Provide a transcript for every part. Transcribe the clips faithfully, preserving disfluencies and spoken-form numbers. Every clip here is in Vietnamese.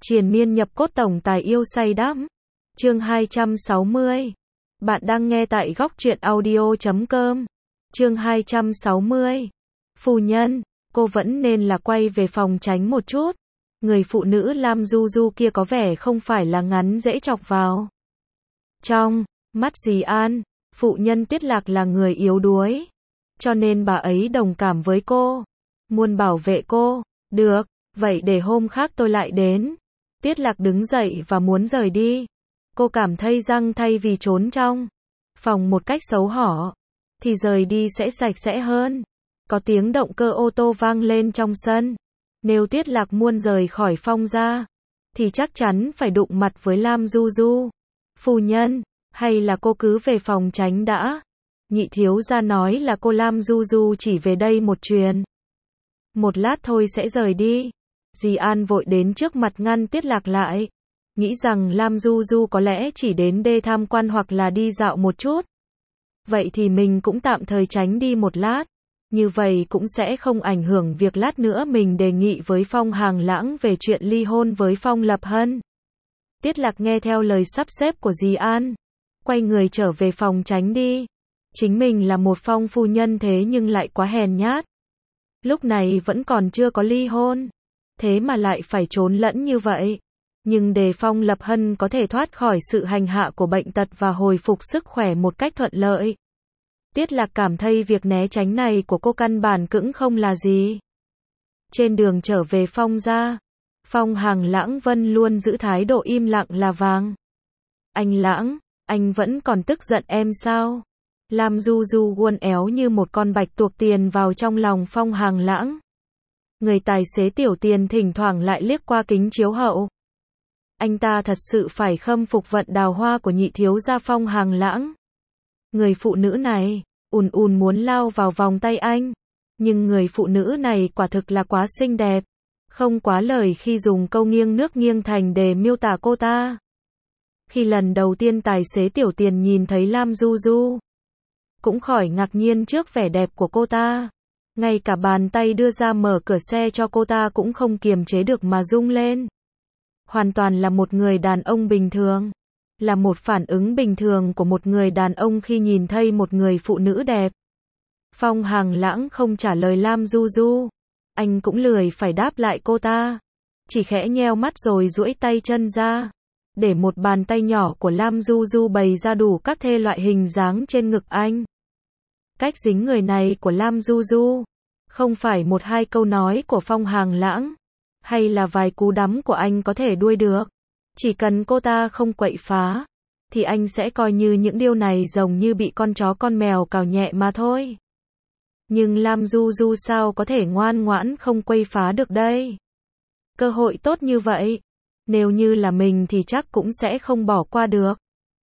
Triền miên nhập cốt tổng tài yêu say đắm. Chương hai trăm sáu mươi. Bạn đang nghe tại góc truyện audio chấm com. Chương hai trăm sáu mươi. Phu nhân, cô vẫn nên là quay về phòng tránh một chút. Người phụ nữ Lam Du Du kia có vẻ không phải là ngắn dễ chọc vào. Trong mắt dì An, phụ nhân Tiết Lạc là người yếu đuối. Cho nên bà ấy đồng cảm với cô. Muốn bảo vệ cô. Được, vậy để hôm khác tôi lại đến. Tiết Lạc đứng dậy và muốn rời đi. Cô cảm thấy răng thay vì trốn trong phòng một cách xấu hổ, thì rời đi sẽ sạch sẽ hơn. Có tiếng động cơ ô tô vang lên trong sân. Nếu Tiết Lạc muốn rời khỏi Phong gia, thì chắc chắn phải đụng mặt với Lam Du Du. Phu nhân, hay là cô cứ về phòng tránh đã. Nhị thiếu gia nói là cô Lam Du Du chỉ về đây một chuyến. Một lát thôi sẽ rời đi. Dì An vội đến trước mặt ngăn Tiết Lạc lại. Nghĩ rằng Lam Du Du có lẽ chỉ đến đây tham quan hoặc là đi dạo một chút. Vậy thì mình cũng tạm thời tránh đi một lát. Như vậy cũng sẽ không ảnh hưởng việc lát nữa mình đề nghị với Phong Hàng Lãng về chuyện ly hôn với Phong Lập Hân. Tiết Lạc nghe theo lời sắp xếp của dì An. Quay người trở về phòng tránh đi. Chính mình là một Phong phu nhân thế nhưng lại quá hèn nhát. Lúc này vẫn còn chưa có ly hôn. Thế mà lại phải trốn lẫn như vậy. Nhưng để Phong Lập Hân có thể thoát khỏi sự hành hạ của bệnh tật và hồi phục sức khỏe một cách thuận lợi. Tiết Lạc cảm thấy việc né tránh này của cô căn bản cũng không là gì. Trên đường trở về Phong gia, Phong Hàng Lãng vẫn luôn giữ thái độ im lặng là vàng. Anh Lãng, anh vẫn còn tức giận em sao? Lam Du Du uốn éo như một con bạch tuộc tiền vào trong lòng Phong Hàng Lãng. Người tài xế Tiểu Tiền thỉnh thoảng lại liếc qua kính chiếu hậu. Anh ta thật sự phải khâm phục vận đào hoa của nhị thiếu gia Phong Hàng Lãng. Người phụ nữ này, ùn ùn muốn lao vào vòng tay anh. Nhưng người phụ nữ này quả thực là quá xinh đẹp. Không quá lời khi dùng câu nghiêng nước nghiêng thành để miêu tả cô ta. Khi lần đầu tiên tài xế Tiểu Tiền nhìn thấy Lam Du Du, cũng khỏi ngạc nhiên trước vẻ đẹp của cô ta. Ngay cả bàn tay đưa ra mở cửa xe cho cô ta cũng không kiềm chế được mà rung lên. Hoàn toàn là một người đàn ông bình thường. Là một phản ứng bình thường của một người đàn ông khi nhìn thấy một người phụ nữ đẹp. Phong Hàng Lãng không trả lời Lam Du Du. Anh cũng lười phải đáp lại cô ta. Chỉ khẽ nheo mắt rồi duỗi tay chân ra. Để một bàn tay nhỏ của Lam Du Du bày ra đủ các thể loại hình dáng trên ngực anh. Cách dính người này của Lam Du Du, không phải một hai câu nói của Phong Hàng Lãng, hay là vài cú đấm của anh có thể đuôi được. Chỉ cần cô ta không quậy phá, thì anh sẽ coi như những điều này giống như bị con chó con mèo cào nhẹ mà thôi. Nhưng Lam Du Du sao có thể ngoan ngoãn không quậy phá được đây? Cơ hội tốt như vậy, nếu như là mình thì chắc cũng sẽ không bỏ qua được.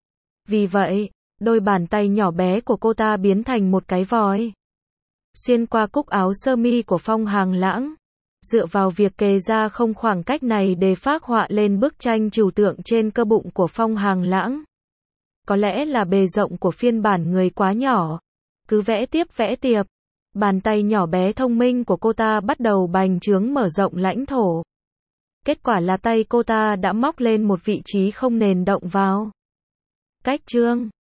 Vì vậy, đôi bàn tay nhỏ bé của cô ta biến thành một cái vòi. Xuyên qua cúc áo sơ mi của Phong Hàng Lãng. Dựa vào việc kề ra không khoảng cách này để phác họa lên bức tranh trừu tượng trên cơ bụng của Phong Hàng Lãng. Có lẽ là bề rộng của phiên bản người quá nhỏ. Cứ vẽ tiếp vẽ tiếp. Bàn tay nhỏ bé thông minh của cô ta bắt đầu bành trướng mở rộng lãnh thổ. Kết quả là tay cô ta đã móc lên một vị trí không nền động vào. Cách chương